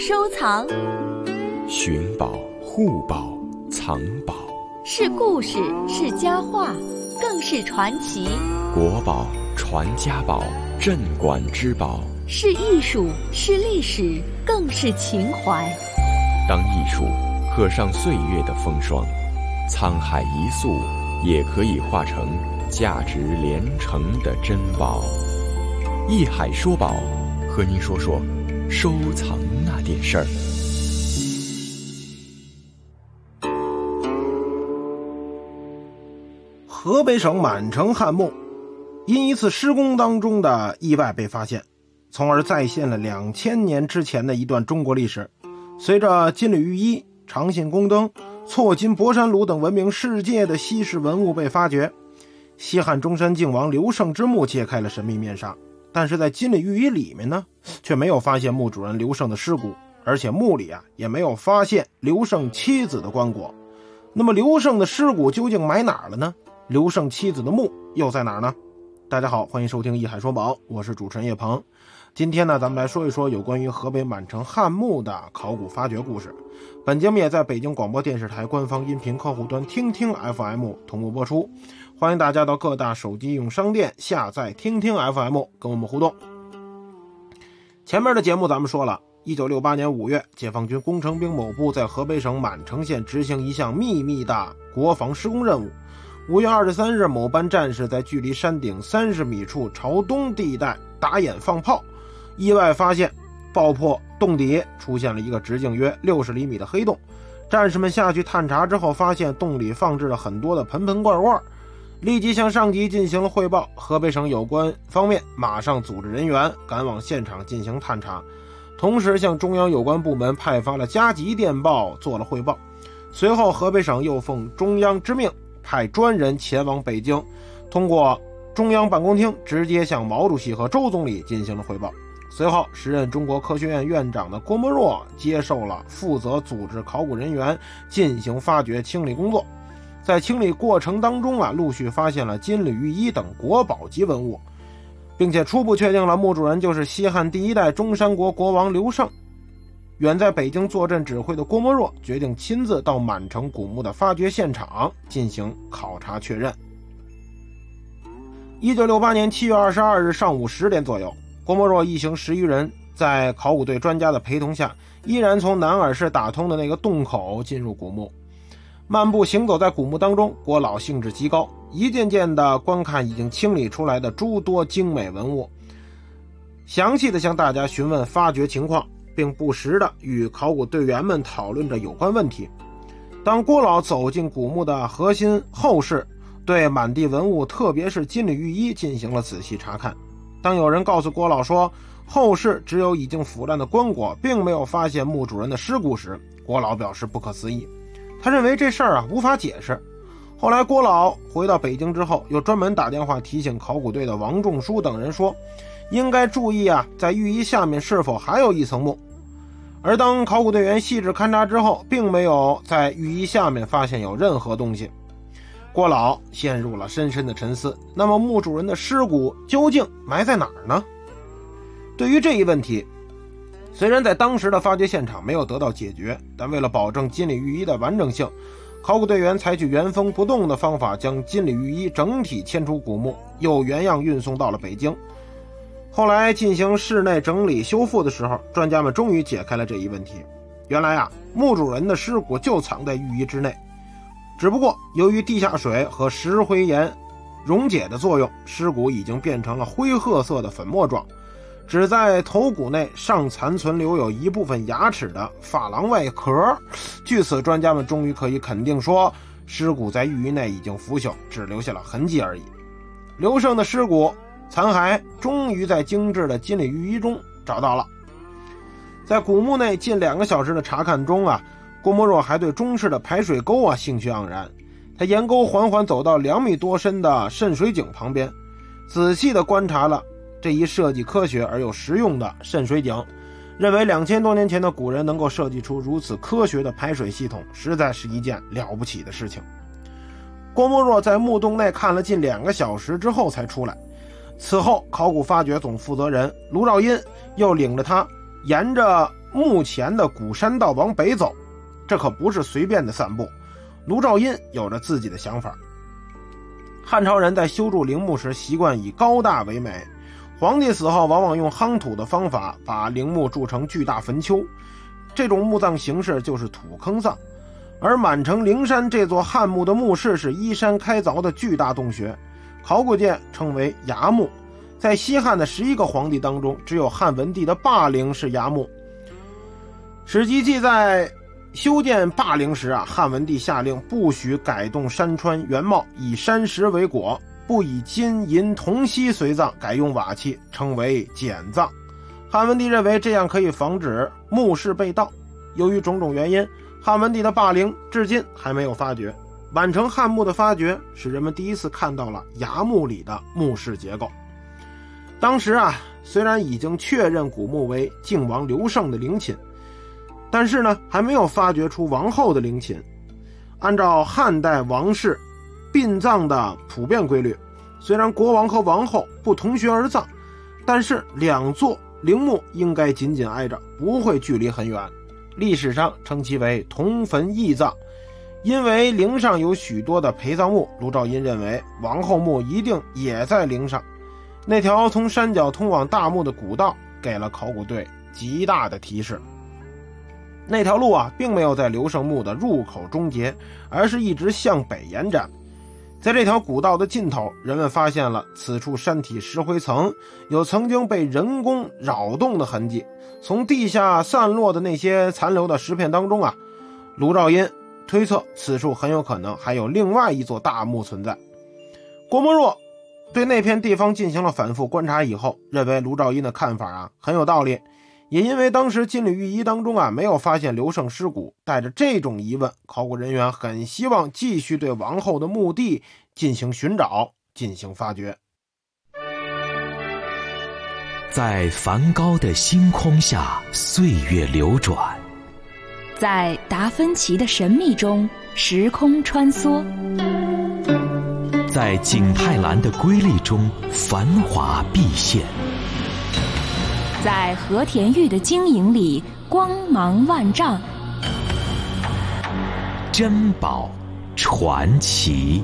收藏， 寻宝、护宝、藏宝， 是故事，是佳话，更是传奇。 国宝、传家宝、镇馆之宝， 是艺术，是历史，更是情怀。 当艺术刻上岁月的风霜，沧海一粟也可以化成价值连城的珍宝。艺海说宝，和您说说收藏那点事儿。 河北省满城汉墓因一次施工当中的意外被发现，从而再现了2000年之前的一段中国历史。随着金缕玉衣、长信宫灯、错金博山炉等闻名世界的稀世文物被发掘，西汉中山靖王刘胜之墓揭开了神秘面纱。但是在金缕玉衣里面呢，却没有发现墓主人刘胜的尸骨，而且墓里也没有发现刘胜妻子的棺椁。那么刘胜的尸骨究竟埋哪儿了呢？刘胜妻子的墓又在哪儿呢？大家好，欢迎收听艺海说宝，我是主持人叶鹏。今天呢，咱们来说一说有关于河北满城汉墓的考古发掘故事。本节目也在北京广播电视台官方音频客户端听听 FM 同步播出，欢迎大家到各大手机应用商店下载听听 FM 跟我们互动。前面的节目咱们说了，1968年5月，解放军工程兵某部在河北省满城县执行一项秘密的国防施工任务。5月23日，某班战士在距离山顶30米处朝东地带打眼放炮，意外发现爆破洞底出现了一个直径约60厘米的黑洞。战士们下去探查之后，发现洞里放置了很多的盆盆罐罐，立即向上级进行了汇报。河北省有关方面马上组织人员赶往现场进行探查，同时向中央有关部门派发了加急电报做了汇报。随后河北省又奉中央之命派专人前往北京，通过中央办公厅直接向毛主席和周总理进行了汇报。随后时任中国科学院院长的郭沫若接受了负责组织考古人员进行发掘清理工作。在清理过程当中陆续发现了金缕玉衣等国宝级文物，并且初步确定了墓主人就是西汉第一代中山国国王刘胜。远在北京坐镇指挥的郭沫若决定亲自到满城古墓的发掘现场进行考察确认。1968年7月22日上午10点左右，郭沫若一行10余人在考古队专家的陪同下，依然从南耳室打通的那个洞口进入古墓。漫步行走在古墓当中，郭老兴致极高，一件件的观看已经清理出来的诸多精美文物，详细的向大家询问发掘情况，并不时的与考古队员们讨论着有关问题。当郭老走进古墓的核心后室，对满地文物特别是金缕玉衣进行了仔细查看。当有人告诉郭老说后室只有已经腐烂的棺椁，并没有发现墓主人的尸骨时，郭老表示不可思议，他认为这事儿无法解释。后来郭老回到北京之后，又专门打电话提醒考古队的王仲书等人说，应该注意在玉衣下面是否还有一层墓。而当考古队员细致勘察之后，并没有在玉衣下面发现有任何东西。郭老陷入了深深的沉思，那么墓主人的尸骨究竟埋在哪儿呢？对于这一问题，虽然在当时的发掘现场没有得到解决，但为了保证金缕玉衣的完整性，考古队员采取原封不动的方法，将金缕玉衣整体迁出古墓，又原样运送到了北京。后来进行室内整理修复的时候，专家们终于解开了这一问题。原来墓主人的尸骨就藏在玉衣之内，只不过由于地下水和石灰岩溶解的作用，尸骨已经变成了灰褐色的粉末状，只在头骨内尚残存留有一部分牙齿的珐琅外壳。据此，专家们终于可以肯定说，尸骨在玉衣内已经腐朽，只留下了痕迹而已。刘胜的尸骨残骸终于在精致的金缕玉衣中找到了。在古墓内近2个小时的查看中郭沫若还对中式的排水沟兴趣盎然。他沿沟缓缓走到2米多深的渗水井旁边，仔细地观察了这一设计科学而又实用的渗水井，认为2000多年前的古人能够设计出如此科学的排水系统，实在是一件了不起的事情。郭沫若在墓洞内看了近2个小时之后才出来。此后考古发掘总负责人卢兆殷又领着他沿着墓前的古山道往北走，这可不是随便的散步。卢照阴有着自己的想法。汉朝人在修筑陵墓时习惯以高大为美，皇帝死后往往用夯土的方法把陵墓筑成巨大坟丘，这种墓葬形式就是土坑葬。而满城灵山这座汉墓的墓室是依山开凿的巨大洞穴，考古界称为崖墓。在西汉的11个皇帝当中，只有汉文帝的霸陵是崖墓。史记记载，修建霸陵时汉文帝下令不许改动山川原貌，以山石为椁，不以金银铜锡随葬，改用瓦器，称为简葬。汉文帝认为这样可以防止墓室被盗。由于种种原因，汉文帝的霸陵至今还没有发掘。满城汉墓的发掘使人们第一次看到了崖墓里的墓室结构。当时虽然已经确认古墓为靖王刘胜的陵寝，但是呢还没有发掘出王后的陵寝。按照汉代王室殡葬的普遍规律，虽然国王和王后不同穴而葬，但是两座陵墓应该紧紧挨着，不会距离很远。历史上称其为同坟异葬。因为陵上有许多的陪葬墓，卢照阴认为王后墓一定也在陵上。那条从山脚通往大墓的古道给了考古队极大的提示。那条路并没有在刘胜墓的入口终结，而是一直向北延展。在这条古道的尽头，人们发现了此处山体石灰层有曾经被人工扰动的痕迹。从地下散落的那些残留的石片当中卢照阴推测此处很有可能还有另外一座大墓存在。郭沫若对那片地方进行了反复观察以后，认为卢照阴的看法很有道理。也因为当时金缕玉衣当中没有发现刘胜尸骨，带着这种疑问，考古人员很希望继续对王后的墓地进行寻找，进行发掘。 在梵高的星空下，岁月流转； 在达芬奇的神秘中，时空穿梭； 在景泰蓝的瑰丽中，繁华毕现； 在和田玉的晶莹里，光芒万丈。 珍宝传奇。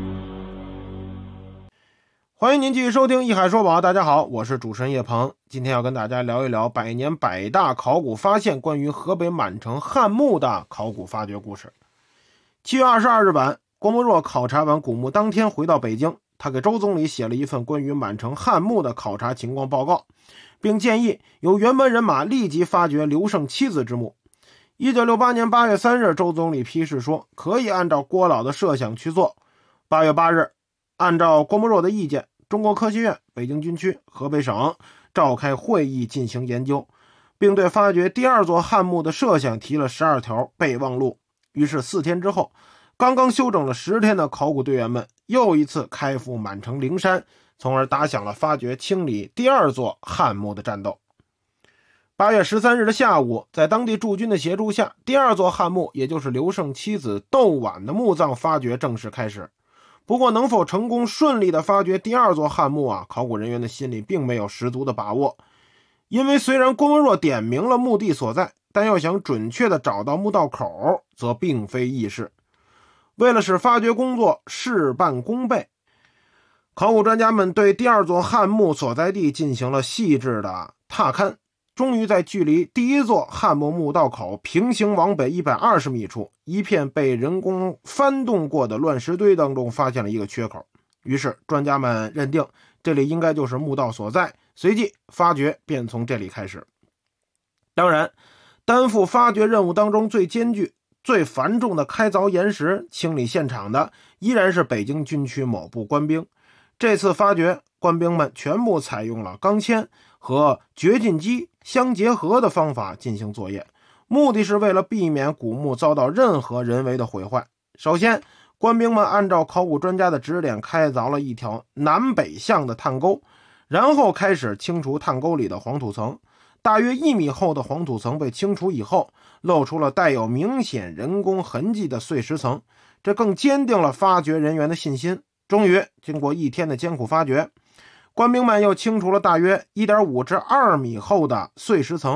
欢迎您继续收听《一海说宝》，大家好，我是主持人叶鹏。今天要跟大家聊一聊百年百大考古发现关于河北满城汉墓的考古发掘故事。7月22日晚，郭沫若考察完古墓当天回到北京，他给周总理写了一份关于满城汉墓的考察情况报告，并建议由原班人马立即发掘刘胜妻子之墓。1968年8月3日，周总理批示说可以按照郭老的设想去做。8月8日，按照郭沫若的意见，中国科学院、北京军区、河北省召开会议进行研究，并对发掘第二座汉墓的设想提了12条备忘录。于是4天之后，刚刚休整了10天的考古队员们又一次开赴满城灵山，从而打响了发掘清理第二座汉墓的战斗。8月13日的下午，在当地驻军的协助下，第二座汉墓，也就是刘胜妻子窦婉的墓葬发掘正式开始。不过能否成功顺利的发掘第二座汉墓考古人员的心里并没有十足的把握。因为虽然郭沫若点明了墓地所在，但要想准确的找到墓道口则并非易事。为了使发掘工作事半功倍，考古专家们对第二座汉墓所在地进行了细致的踏勘，终于在距离第一座汉墓墓道口平行往北120米处，一片被人工翻动过的乱石堆当中发现了一个缺口。于是专家们认定这里应该就是墓道所在，随即发掘便从这里开始。当然，担负发掘任务当中最艰巨、最繁重的开凿岩石、清理现场的依然是北京军区某部官兵。这次发掘，官兵们全部采用了钢钎和掘进机相结合的方法进行作业，目的是为了避免古墓遭到任何人为的毁坏。首先，官兵们按照考古专家的指点开凿了一条南北向的探沟，然后开始清除探沟里的黄土层。大约1米厚的黄土层被清除以后，露出了带有明显人工痕迹的碎石层，这更坚定了发掘人员的信心。终于，经过1天的艰苦发掘，官兵们又清除了大约 1.5 至2米厚的碎石层，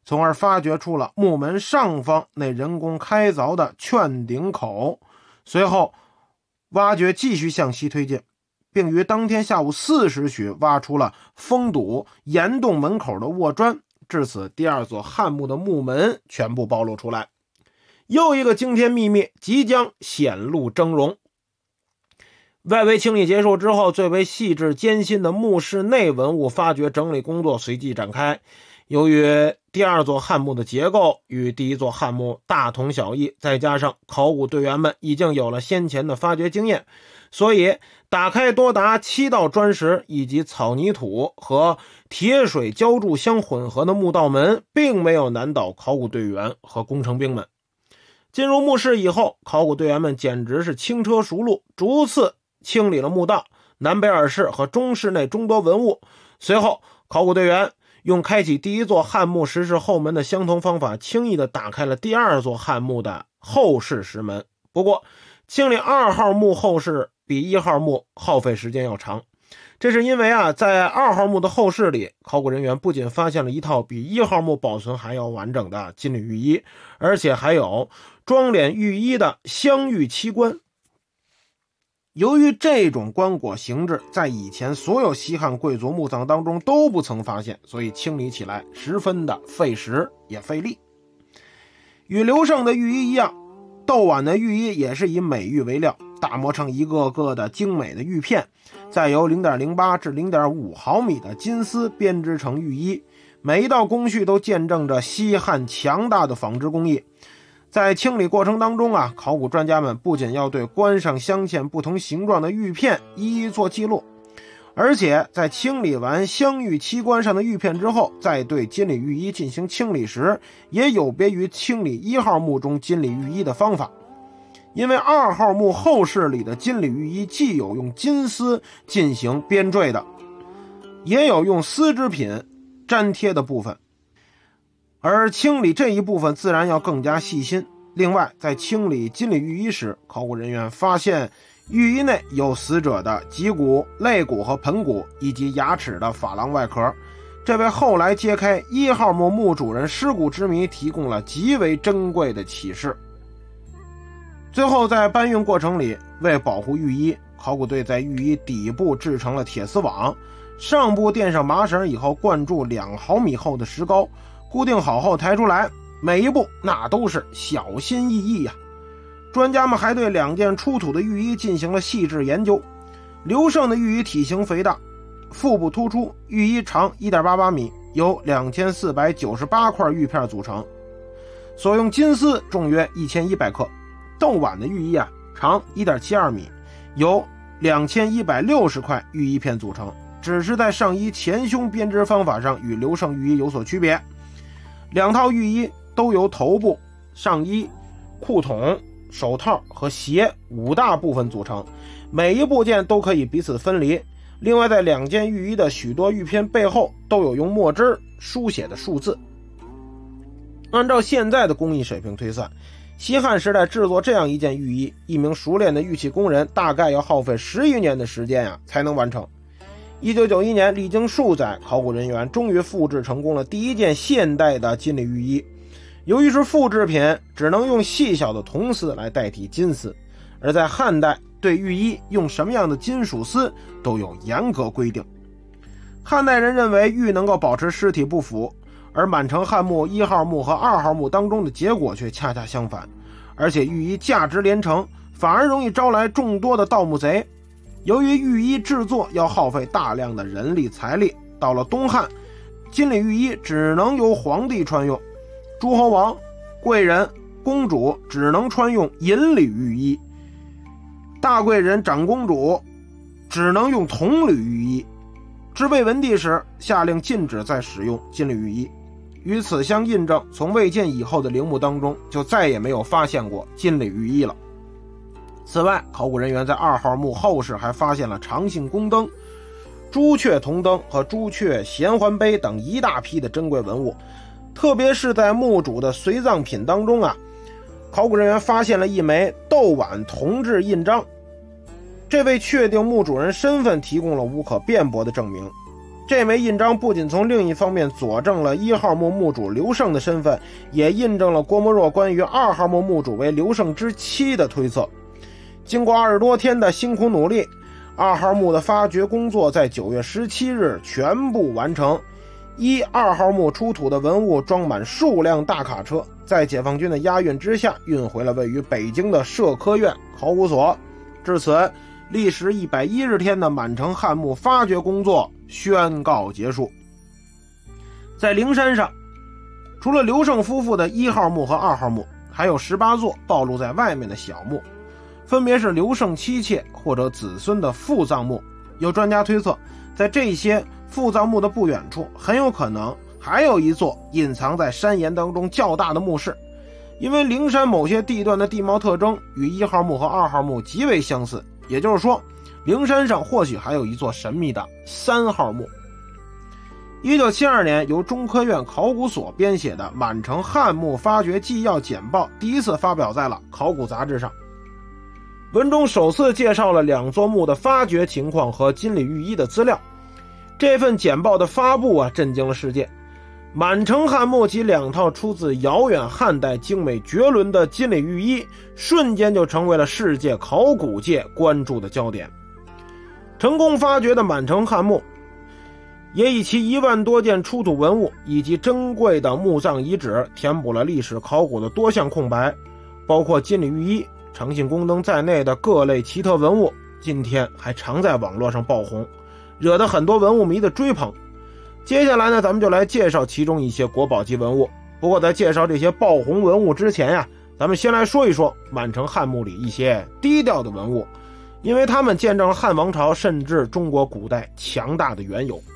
从而发掘出了墓门上方那人工开凿的券顶口。随后挖掘继续向西推进，并于当天下午4时许挖出了封堵岩洞门口的卧砖，至此第二座汉墓的墓门全部暴露出来。又一个惊天秘密即将显露峥嵘。外围清理结束之后，最为细致艰辛的墓室内文物发掘整理工作随即展开。由于第二座汉墓的结构与第一座汉墓大同小异，再加上考古队员们已经有了先前的发掘经验，所以打开多达7道砖石以及草泥土和铁水浇筑相混合的墓道门，并没有难倒考古队员和工程兵们。进入墓室以后，考古队员们简直是轻车熟路，逐次清理了墓道、南北耳室和中室内众多文物。随后考古队员用开启第一座汉墓石室后门的相同方法，轻易地打开了第二座汉墓的后室石门。不过清理2号墓后室比1号墓耗费时间要长，这是因为在2号墓的后室里，考古人员不仅发现了一套比1号墓保存还要完整的金缕玉衣，而且还有装殓玉衣的镶玉漆棺。由于这种棺椁形制在以前所有西汉贵族墓葬当中都不曾发现，所以清理起来十分的费时也费力。与刘胜的玉衣一样，窦婉的玉衣也是以美玉为料，打磨成一个个的精美的玉片，再由 0.08 至 0.5 毫米的金丝编织成玉衣。每一道工序都见证着西汉强大的纺织工艺。在清理过程当中考古专家们不仅要对棺上镶嵌不同形状的玉片一一做记录，而且在清理完镶玉漆棺上的玉片之后，再对金缕玉衣进行清理时，也有别于清理1号墓中金缕玉衣的方法。因为2号墓后室里的金缕玉衣既有用金丝进行编缀的，也有用丝织品粘贴的部分，而清理这一部分自然要更加细心。另外，在清理金缕玉衣时，考古人员发现玉衣内有死者的脊骨、肋骨和盆骨以及牙齿的珐琅外壳，这为后来揭开1号墓墓主人尸骨之谜提供了极为珍贵的启示。最后在搬运过程里，为保护玉衣，考古队在玉衣底部制成了铁丝网，上部垫上麻绳以后灌注2毫米厚的石膏，固定好后抬出来，每一步那都是小心翼翼呀。专家们还对2件出土的玉衣进行了细致研究。刘胜的玉衣体型肥大，腹部突出，玉衣长 1.88 米，由2498块玉片组成，所用金丝重约1100克。窦婉的玉衣长 1.72 米，由2160块玉衣片组成，只是在上衣前胸编织方法上与刘胜玉衣有所区别。2套玉衣都由头部、上衣、裤筒、手套和鞋5大部分组成，每一部件都可以彼此分离。另外，在2件玉衣的许多玉片背后都有用墨汁书写的数字。按照现在的工艺水平推算，西汉时代制作这样一件玉衣，一名熟练的玉器工人大概要耗费10余年的时间才能完成。1991年，历经数载，考古人员终于复制成功了第一件现代的金缕玉衣。由于是复制品，只能用细小的铜丝来代替金丝，而在汉代对玉衣用什么样的金属丝都有严格规定。汉代人认为玉能够保持尸体不腐，而满城汉墓1号墓和2号墓当中的结果却恰恰相反，而且玉衣价值连城，反而容易招来众多的盗墓贼。由于玉衣制作要耗费大量的人力财力，到了东汉，金缕玉衣只能由皇帝穿用，诸侯王、贵人、公主只能穿用银缕玉衣，大贵人、长公主只能用铜缕玉衣。至魏文帝时，下令禁止再使用金缕玉衣。与此相印证，从魏晋以后的陵墓当中就再也没有发现过金缕玉衣了。此外，考古人员在2号墓后室还发现了长信宫灯、朱雀铜灯和朱雀衔环杯等一大批的珍贵文物。特别是在墓主的随葬品当中考古人员发现了一枚窦婉铜制印章，这为确定墓主人身份提供了无可辩驳的证明。 这枚印章不仅从另一方面佐证了1号墓墓主刘胜的身份，也印证了郭沫若关于2号墓墓主为刘胜之妻的推测。经过20多天的辛苦努力，2号墓的发掘工作在9月17日全部完成。2号墓出土的文物装满数辆大卡车，在解放军的押运之下，运回了位于北京的社科院考古所。至此，历时110天的满城汉墓发掘工作宣告结束。在灵山上，除了刘胜夫妇的1号墓和2号墓，还有18座暴露在外面的小墓，分别是刘胜妻妾或者子孙的父葬墓。有专家推测，在这些父葬墓的不远处，很有可能还有一座隐藏在山岩当中较大的墓室。因为灵山某些地段的地貌特征与1号墓和2号墓极为相似，也就是说，灵山上或许还有一座神秘的3号墓。1972年，由中科院考古所编写的《满城汉墓发掘纪要简报》第一次发表在了《考古杂志》上。文中首次介绍了2座墓的发掘情况和金缕玉衣的资料。这份简报的发布震惊了世界。满城汉墓及2套出自遥远汉代精美绝伦的金缕玉衣，瞬间就成为了世界考古界关注的焦点。成功发掘的满城汉墓，也以其1万多件出土文物以及珍贵的墓葬遗址，填补了历史考古的多项空白，包括金缕玉衣、诚信宫灯在内的各类奇特文物，今天还常在网络上爆红，惹得很多文物迷的追捧。接下来呢，咱们就来介绍其中一些国宝级文物。不过在介绍这些爆红文物之前咱们先来说一说满城汉墓里一些低调的文物，因为它们见证了汉王朝甚至中国古代强大的缘由。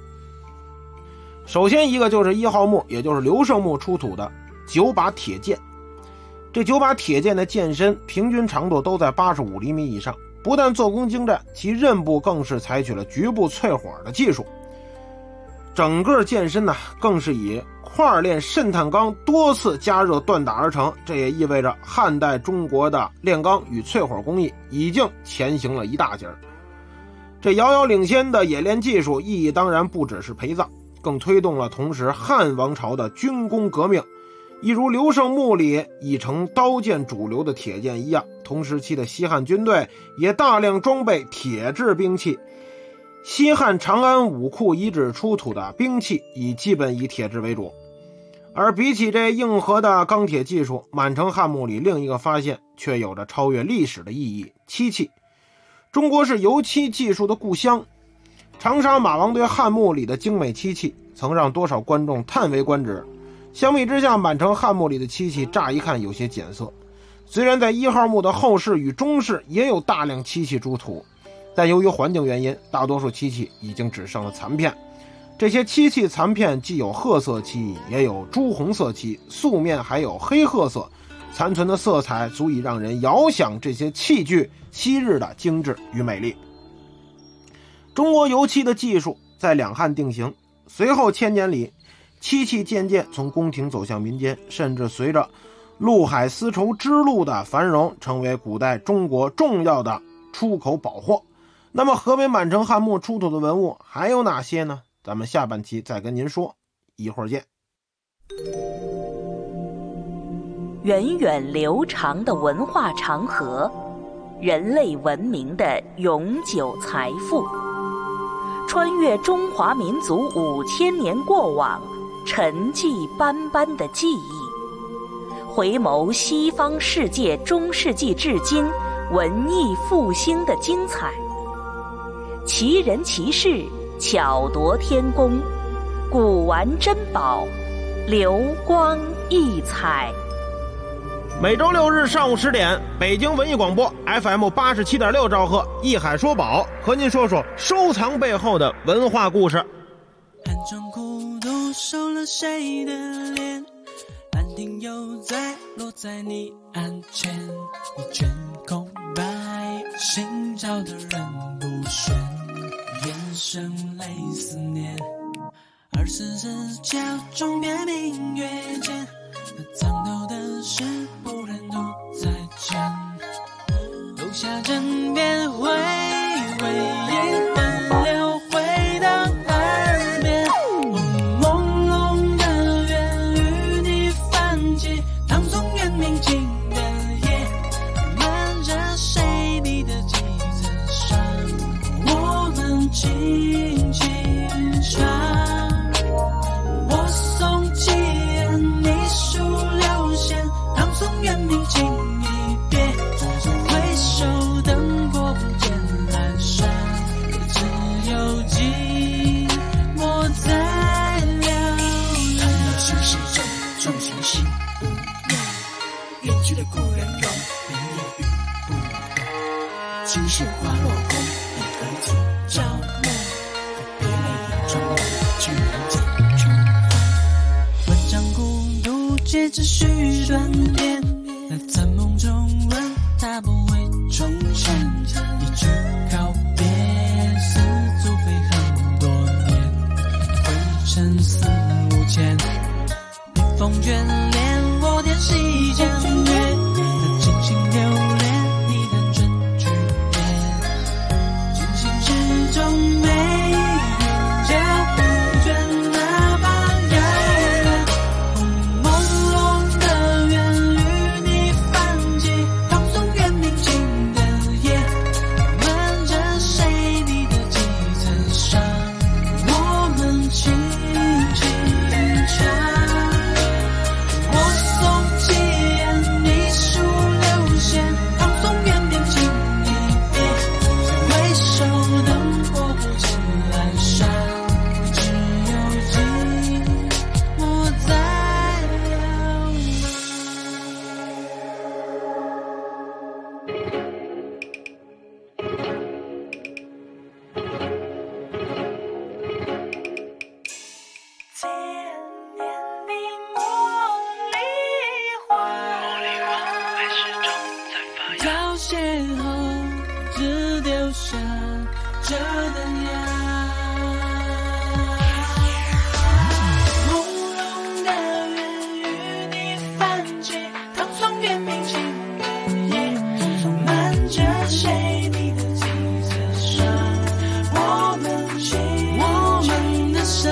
首先一个就是1号墓，也就是刘胜墓出土的9把铁剑。这9把铁剑的剑身平均长度都在85厘米以上，不但做工精湛，其刃部更是采取了局部淬火的技术。整个剑身更是以块炼渗碳钢多次加热锻打而成，这也意味着汉代中国的炼钢与淬火工艺已经前行了一大截。这遥遥领先的冶炼技术意义当然不只是陪葬，更推动了同时汉王朝的军工革命。一如刘胜墓里已成刀剑主流的铁剑一样，同时期的西汉军队也大量装备铁制兵器。西汉长安武库遗址出土的兵器基本以铁制为主。而比起这硬核的钢铁技术，满城汉墓里另一个发现却有着超越历史的意义——漆器。中国是油漆技术的故乡，长沙马王堆汉墓里的精美漆器曾让多少观众叹为观止。相比之下，满城汉墓里的漆器乍一看有些简色。虽然在1号墓的后室与中室也有大量漆器出土，但由于环境原因，大多数漆器已经只剩了残片。这些漆器残片既有褐色漆，也有朱红色漆，素面还有黑褐色，残存的色彩足以让人遥想这些器具昔日的精致与美丽。中国油漆的技术在两汉定型，随后千年里，漆器渐渐从宫廷走向民间，甚至随着陆海丝绸之路的繁荣，成为古代中国重要的出口宝货。那么河北满城汉墓出土的文物还有哪些呢？咱们下半期再跟您说，一会儿见。 源远流长的文化长河，人类文明的永久财富，穿越中华民族5000年过往，沉寂斑斑的记忆，回眸西方世界中世纪至今文艺复兴的精彩，奇人奇事，巧夺天工，古玩珍宝，流光溢彩。 每周6日上午10点，北京文艺广播 FM 87.6兆赫，艺海说宝，和您说说收藏背后的文化故事。 暗中孤独收了谁的脸，兰亭又在落在你案前，一卷空白，寻找的人不选，眼神泪思念，24角钟别明月间，藏头的事不忍独再见，留下枕边回味，分流回到耳静的夜，瞒着谁你的计策上，我们轻轻唱。我送寄言，你数流线，唐宋元明今一别，回首灯火不见阑珊，只有寂寞在寥寥。叹了心事重，重情心无言，远去的故人容，明夜雨不容。今世花落空，一而今朝暮，别泪眼中流，居然见重逢。万丈孤独，皆只须断点。在梦中问他不会重现，一句告别，似足飞很多年，灰尘四五千。笔锋眷恋，我点细江月，真心留恋你的真句言，真心之中没人家不倦，哪怕遥远。朦胧的缘与你泛起，唐宋元明今的夜，瞒着谁你的计策上，我们轻轻唱。我送寄言，你数流线，唐宋元明今一别，回首灯火不见阑珊，只有寂寞在寥千年你茉莉花，要邂逅，只丢下这灯芽。朦胧的缘与你泛起，唐宋元明今的夜，瞒着谁你的计策上，我们的伤。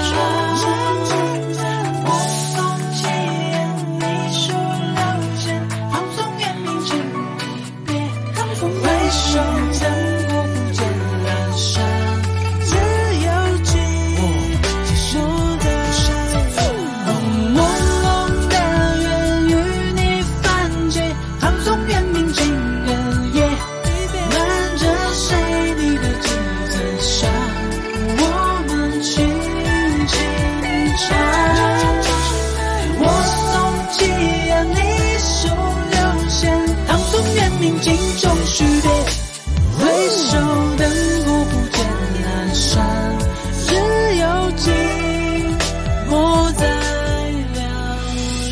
我送寄言，你数流线，唐宋元明今一别，回首灯火不见阑珊，只有寂寞在朦胧的缘与你泛起，唐宋元明今的夜，瞒着谁你的计策上，我们轻轻唱。我送寄言，你数流线，唐宋元明今终须别，回首灯火不见阑珊，只有寂寞在寥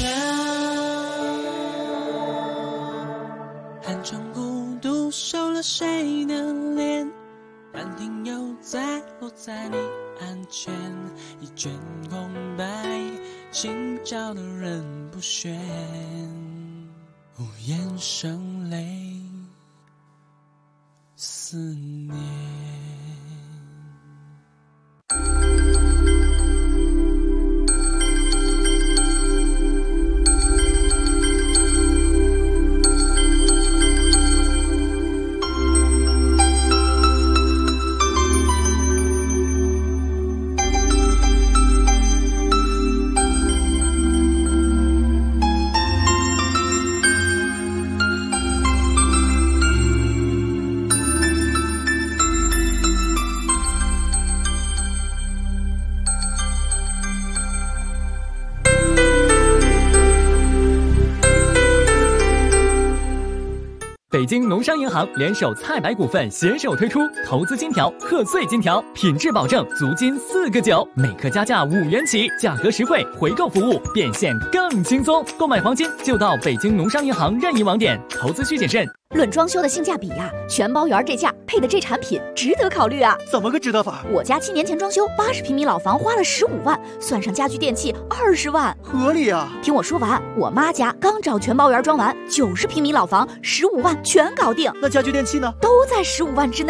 寥。寒窗孤独，收了谁的脸，半庭又再落在你案前，一卷空白，心照的人不选，无言声泪思念。 北京农商银行联手菜百股份携手推出投资金条、贺岁金条，品质保证，足金4个9，每克加价5元起，价格实惠，回购服务变现更轻松。购买黄金就到北京农商银行任意网点，投资需谨慎。 论装修的性价比呀，全包园这价配的这产品值得考虑啊！ 怎么个值得法？ 我家7年前装修80平米老房，花了15万，算上家居电器20万， 合理啊！ 听我说完，我妈家刚找全包园装完，90平米老房15万全搞定。 那家居电器呢？ 都在15万之内了。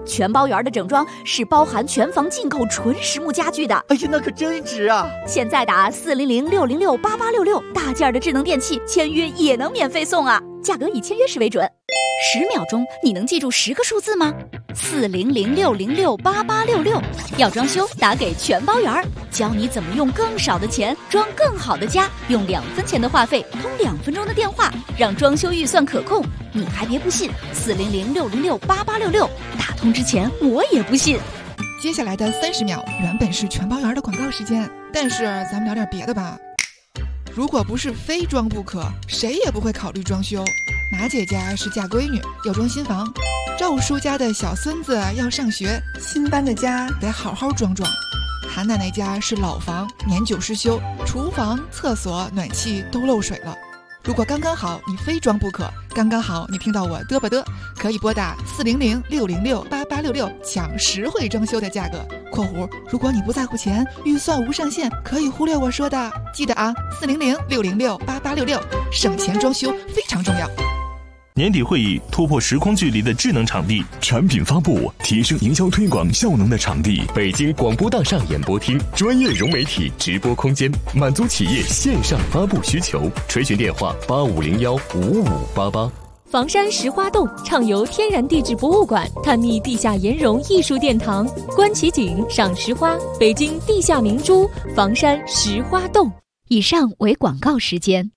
全包园的整装是包含全房进口纯实木家具的。 哎呀，那可真值啊！ 现在打400-606-8866，大件的智能电器签约也能免费送啊！价格以签约时为准。10秒钟，你能记住10个数字吗？400-606-8866。要装修，打给全包园，教你怎么用更少的钱装更好的家，用2分钱的话费通2分钟的电话，让装修预算可控。你还别不信，400-606-8866，打通之前我也不信。 接下来的30秒原本是全包园的广告时间，但是咱们聊点别的吧。如果不是非装不可，谁也不会考虑装修。马姐家是嫁闺女，要装新房；赵叔家的小孙子要上学，新搬的家得好好装装；韩奶奶家是老房，年久失修，厨房、厕所、暖气都漏水了。如果刚刚好你非装不可，刚刚好你听到我嘚吧嘚，可以拨打400-606-8866抢实惠装修的价格（括弧如果你不在乎钱，预算无上限，可以忽略我说的）。记得啊，400-606-8866，省钱装修非常重要。 年底会议突破时空距离的智能场地， 产品发布提升营销推广效能的场地， 北京广播大厦演播厅专业融媒体直播空间，满足企业线上发布需求。垂询电话85015588。 房山石花洞畅游天然地质博物馆，探秘地下岩溶艺术殿堂，观奇景，赏石花，北京地下明珠房山石花洞。 以上为广告时间。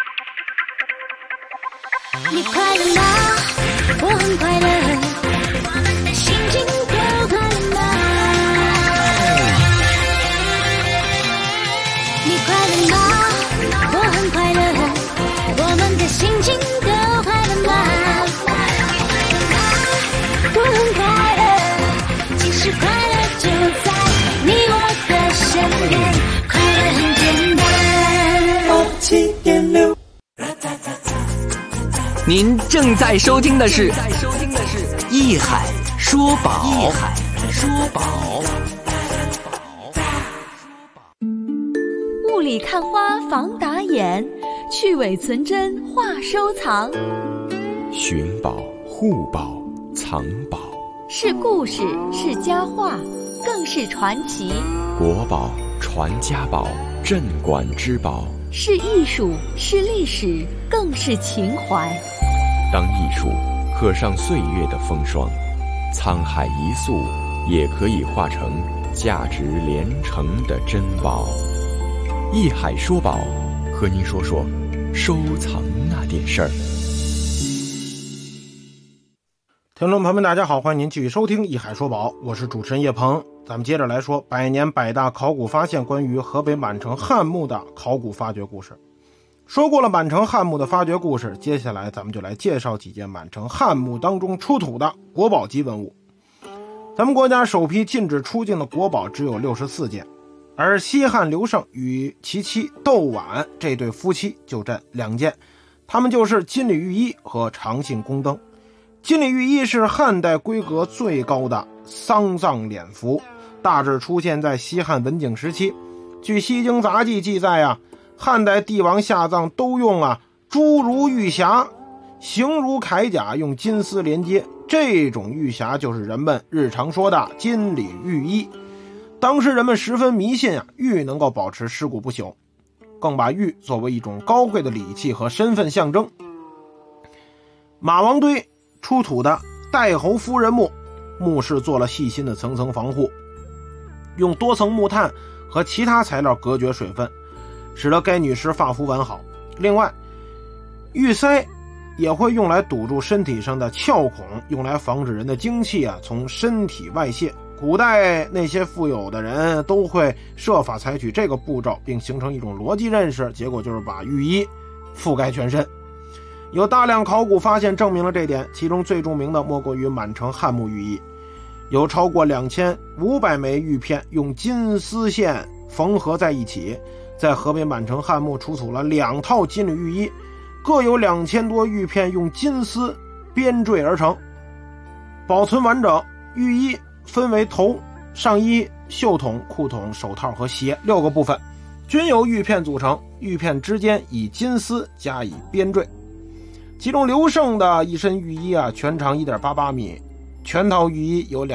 你快乐吗？我很快乐，心情都快乐吗？你快乐吗？我很快乐，我们的心情都快乐吗？我很快乐，其实快乐就在你我的身边，快乐很简单。7.6。 您正在收听的是一海说宝。一海说宝。 雾里看花防打眼，去伪存真话收藏。 寻宝、护宝、藏宝， 是故事，是佳话，更是传奇。 国宝、传家宝、镇馆之宝， 是艺术，是历史，更是情怀。 当艺术刻上岁月的风霜，沧海一粟也可以化成价值连城的珍宝。一海说宝，和您说说收藏那点事儿。 听众朋友们大家好，欢迎您继续收听一海说宝，我是主持人叶鹏。咱们接着来说百年百大考古发现关于河北满城汉墓的考古发掘故事。说过了满城汉墓的发掘故事，接下来咱们就来介绍几件满城汉墓当中出土的国宝级文物。咱们国家首批禁止出境的国宝只有64件，而西汉刘胜与其妻窦婉这对夫妻就占2件，他们就是金缕玉衣和长信宫灯。金缕玉衣是汉代规格最高的丧葬殓服，大致出现在西汉文景时期。据《西京杂记》记载汉代帝王下葬都用诸如玉匣，形如铠甲，用金丝连接。这种玉匣就是人们日常说的金缕玉衣。当时人们十分迷信玉能够保持尸骨不朽，更把玉作为一种高贵的礼器和身份象征。马王堆出土的代侯夫人墓，墓室做了细心的层层防护，用多层木炭和其他材料隔绝水分，使得该女尸发肤完好。另外，玉塞也会用来堵住身体上的窍孔，用来防止人的精气从身体外泄。古代那些富有的人都会设法采取这个步骤，并形成一种逻辑认识，结果就是把玉衣覆盖全身。有大量考古发现证明了这点，其中最著名的莫过于满城汉墓玉衣，有超过2500枚玉片用金丝线缝合在一起。在河北满城汉墓出土了2套金缕玉衣，各有2000多玉片用金丝编缀而成，保存完整。玉衣分为头、上衣、袖筒、裤筒、手套和鞋6个部分，均由玉片组成，玉片之间以金丝加以编缀。其中刘胜的一身玉衣全长1.88米， 全套玉衣由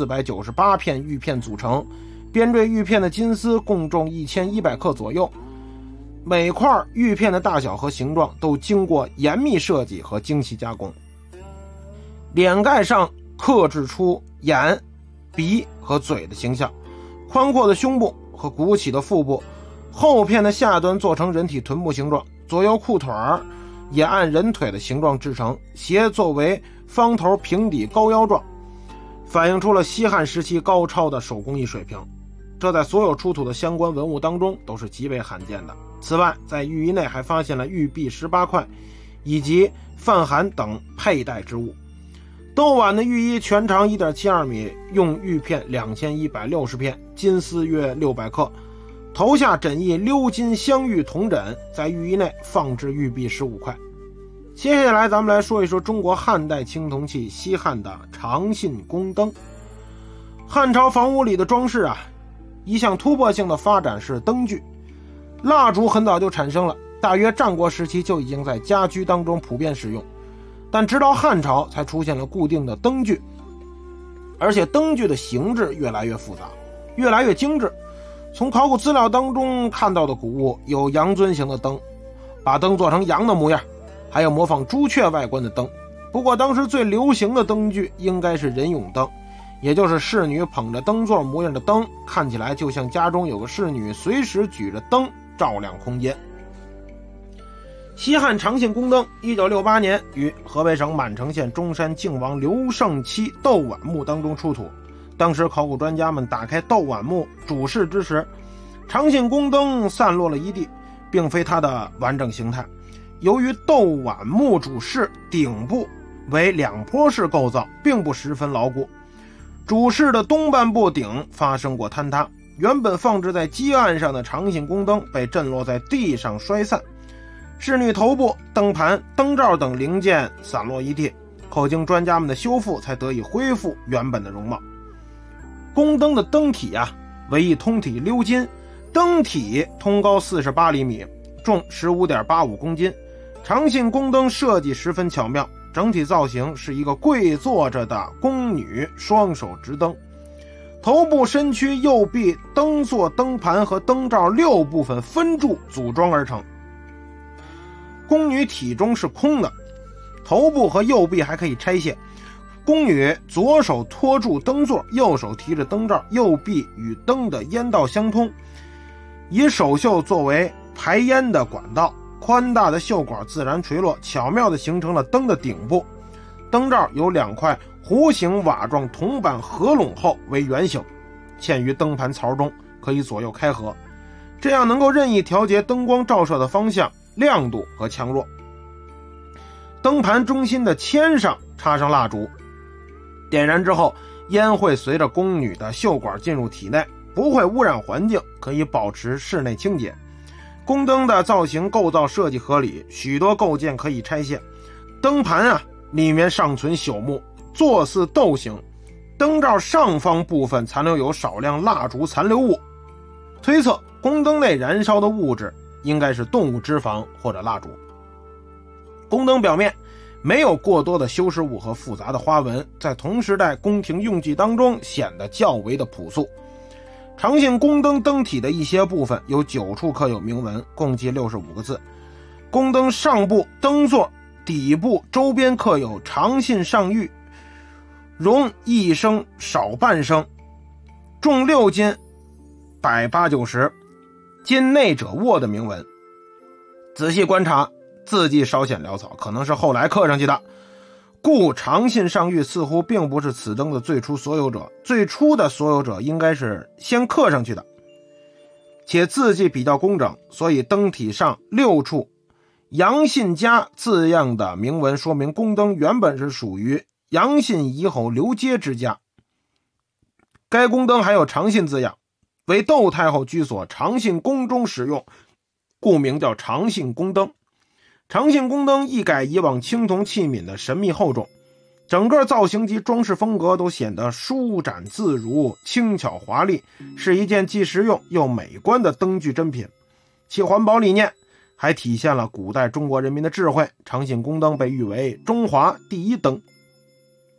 2498片玉片组成，编缀玉片的金丝共重1100克左右，每块玉片的大小和形状都经过严密设计和精细加工。脸盖上刻制出眼、鼻和嘴的形象，宽阔的胸部和鼓起的腹部，后片的下端做成人体臀部形状，左右裤腿也按人腿的形状制成，鞋作为方头平底高腰状，反映出了西汉时期高超的手工艺水平。这在所有出土的相关文物当中都是极为罕见的。此外，在玉衣内还发现了玉璧18块以及范函等佩戴之物。窦碗的玉衣全长 1.72 米，用玉片2160片，金丝约600克，头下枕一鎏金镶玉铜枕，在玉衣内放置玉璧15块。接下来咱们来说一说中国汉代青铜器西汉的长信宫灯。汉朝房屋里的装饰一项突破性的发展是灯具。蜡烛很早就产生了，大约战国时期就已经在家居当中普遍使用，但直到汉朝才出现了固定的灯具，而且灯具的形制越来越复杂，越来越精致。从考古资料当中看到的古物有羊尊形的灯，把灯做成羊的模样，还有模仿朱雀外观的灯。不过当时最流行的灯具应该是人俑灯，也就是侍女捧着灯座模样的灯，看起来就像家中有个侍女随时举着灯照亮空间。西汉长信宫灯1968年于河北省满城县中山靖王刘胜期窦碗墓当中出土。当时考古专家们打开窦碗墓主室之时，长信宫灯散落了一地，并非它的完整形态。由于窦碗墓主室顶部为两坡式构造，并不十分牢固，主室的东半部顶发生过坍塌，原本放置在基岸上的长信宫灯被震落在地上摔散，侍女头部、灯盘、灯罩等零件散落一地，后经专家们的修复才得以恢复原本的容貌。宫灯的灯体为一通体鎏金，灯体通高48厘米，重 15.85 公斤。长信宫灯设计十分巧妙，整体造型是一个跪坐着的宫女，双手执灯，头部、身躯、右臂、灯座、灯盘和灯罩6部分分柱组装而成。宫女体中是空的，头部和右臂还可以拆卸。宫女左手托住灯座，右手提着灯罩，右臂与灯的烟道相通，以手袖作为排烟的管道，宽大的袖管自然垂落，巧妙地形成了灯的顶部。灯罩由2块弧形瓦状铜板合拢后为圆形，嵌于灯盘槽中，可以左右开合，这样能够任意调节灯光照射的方向、亮度和强弱。灯盘中心的签上插上蜡烛，点燃之后，烟会随着宫女的袖管进入体内，不会污染环境，可以保持室内清洁。宫灯的造型构造设计合理，许多构件可以拆卸。灯盘里面尚存朽木，座似豆形，灯罩上方部分残留有少量蜡烛残留物，推测宫灯内燃烧的物质应该是动物脂肪或者蜡烛。宫灯表面没有过多的修饰物和复杂的花纹，在同时代宫廷用具当中显得较为的朴素。长信宫灯灯体的一些部分有9处刻有铭文，共计65个字。宫灯上部、灯座、底部、周边刻有长信上玉，容1升少半升，重6斤，百8、90，今内者握的铭文。仔细观察，字迹稍显潦草，可能是后来刻上去的，故长信上玉似乎并不是此灯的最初所有者，最初的所有者应该是先刻上去的，且字迹比较工整，所以灯体上6处杨信家字样的铭文说明宫灯原本是属于杨信遗侯刘阶之家。该宫灯还有长信字样，为窦太后居所长信宫中使用，故名叫长信宫灯。长信宫灯一改以往青铜器皿的神秘厚重，整个造型及装饰风格都显得舒展自如、轻巧华丽，是一件既实用又美观的灯具珍品。其环保理念还体现了古代中国人民的智慧，长信宫灯被誉为中华第一灯。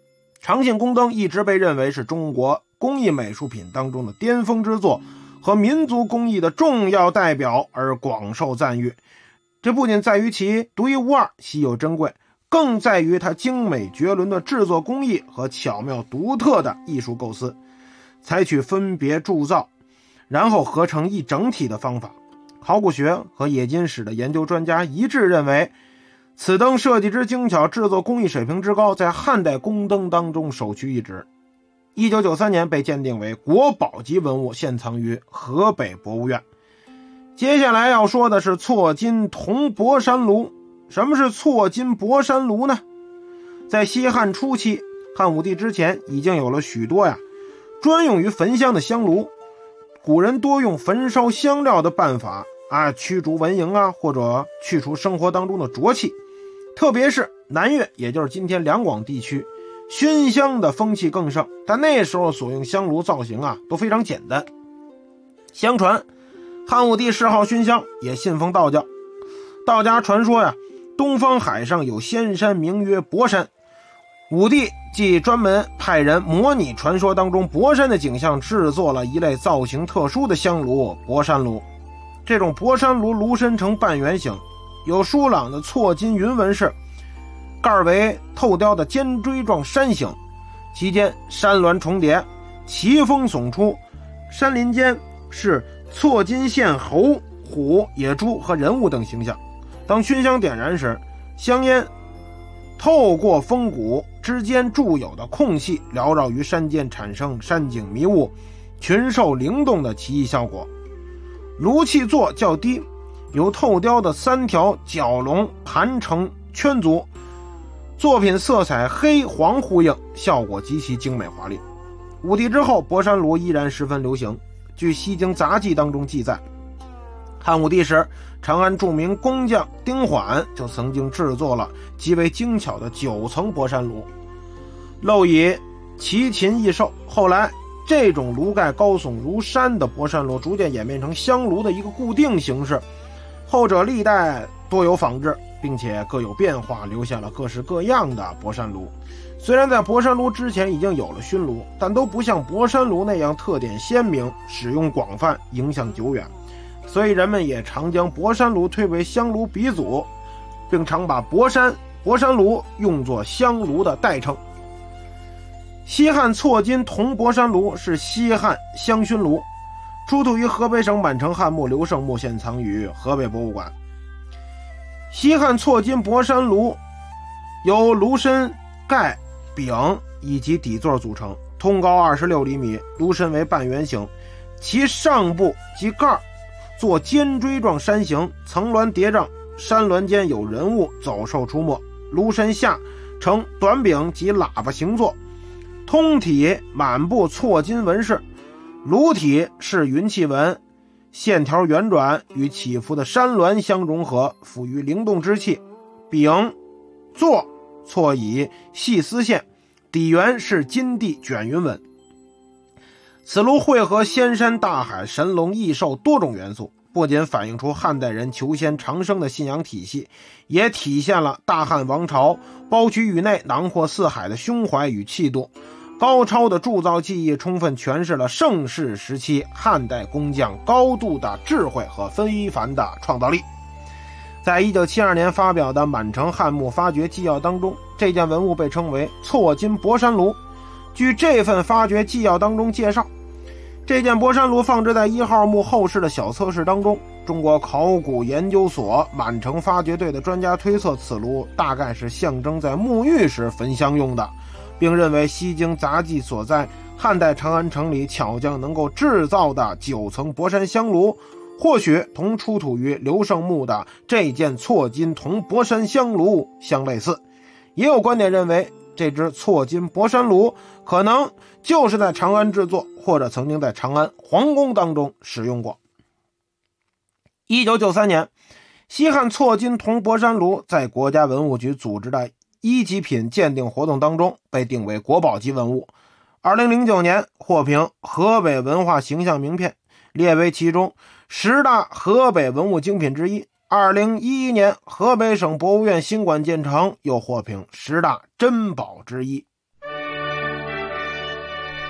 长信宫灯一直被认为是中国工艺美术品当中的巅峰之作和民族工艺的重要代表，而广受赞誉。这不仅在于其独一无二、稀有珍贵，更在于它精美绝伦的制作工艺和巧妙独特的艺术构思，采取分别铸造然后合成一整体的方法。考古学和冶金史的研究专家一致认为，此灯设计之精巧，制作工艺水平之高，在汉代宫灯当中首屈一指。1993年被鉴定为国宝级文物，现藏于河北博物院。接下来要说的是错金铜博山炉。什么是错金博山炉呢？在西汉初期，汉武帝之前已经有了许多专用于焚香的香炉。古人多用焚烧香料的办法驱逐蚊蝇或者去除生活当中的浊气。特别是南越，也就是今天两广地区，熏香的风气更盛，但那时候所用香炉造型都非常简单。相传汉武帝嗜好熏香，也信奉道教。道家传说东方海上有仙山名曰博山，武帝即专门派人模拟传说当中博山的景象，制作了一类造型特殊的香炉——博山炉。这种博山炉炉身呈半圆形，有疏朗的错金云纹饰，盖为透雕的尖锥状山形，其间山峦重叠，奇峰耸出，山林间是错金线猴、虎、野猪和人物等形象。当熏香点燃时，香烟透过峰谷之间筑有的空隙缭绕于山间，产生山景迷雾、群兽灵动的奇异效果。炉气座较低，由透雕的3条角龙盘成圈足，作品色彩黑黄呼应，效果极其精美华丽。武帝之后，博山炉依然十分流行。据《西京杂记》当中记载，汉武帝时，长安著名工匠丁缓就曾经制作了极为精巧的9层博山炉，漏以奇禽异兽。后来这种炉盖高耸如山的博山炉逐渐演变成香炉的一个固定形式，后者历代多有仿制，并且各有变化，留下了各式各样的博山炉。虽然在博山炉之前已经有了熏炉，但都不像博山炉那样特点鲜明，使用广泛，影响久远，所以人们也常将博山炉推为香炉鼻祖，并常把博山炉用作香炉的代称。西汉错金铜博山炉是西汉香熏炉，出土于河北省满城汉墓刘胜墓，现藏于河北博物馆。西汉错金博山炉由炉身、盖、柄以及底座组成，通高26厘米，炉身为半圆形，其上部及盖做尖锥状山形，层峦叠嶂，山峦间有人物走兽出没。炉身下呈短柄及喇叭形座，通体满布错金纹饰，炉体是云气纹，线条圆转，与起伏的山峦相融合，赋予灵动之气。柄座错以细丝线，底缘是金地卷云纹。此炉汇合仙山大海、神龙异兽多种元素，不仅反映出汉代人求仙长生的信仰体系，也体现了大汉王朝包取宇内、囊括四海的胸怀与气度。高超的铸造技艺充分诠释了盛世时期汉代工匠高度的智慧和非凡的创造力。在1972年发表的满城汉墓发掘纪要当中，这件文物被称为错金博山炉。据这份发掘纪要当中介绍，这件博山炉放置在1号墓后室的小测室当中。中国考古研究所满城发掘队的专家推测，此炉大概是象征在沐浴时焚香用的，并认为西京杂记所在汉代长安城里巧匠能够制造的9层博山香炉，或许同出土于刘胜墓的这件错金铜博山香炉相类似。也有观点认为，这只错金博山炉可能就是在长安制作，或者曾经在长安皇宫当中使用过。1993年，西汉错金铜博山炉在国家文物局组织的1级品鉴定活动当中被定为国宝级文物。2009年获评河北文化形象名片，列为其中10大河北文物精品之一。2011年河北省博物院新馆建成，又获评10大珍宝之一。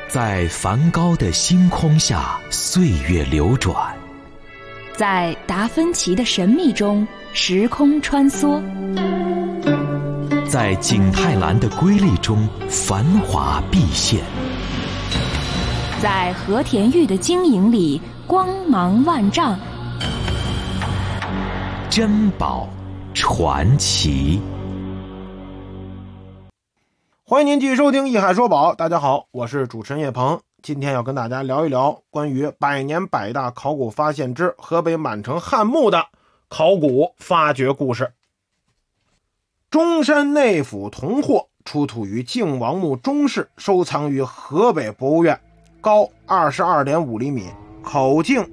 在梵高的星空下，岁月流转； 在达芬奇的神秘中，时空穿梭； 在景泰蓝的瑰丽中，繁华毕现； 在和田玉的晶莹里，光芒万丈。 珍宝传奇。 欢迎您继续收听《艺海说宝》，大家好，我是主持人叶鹏。今天要跟大家聊一聊关于百年百大考古发现之河北满城汉墓的考古发掘故事。中山内府铜货出土于靖王墓中室，收藏于河北博物院，高 22.5 厘米，口径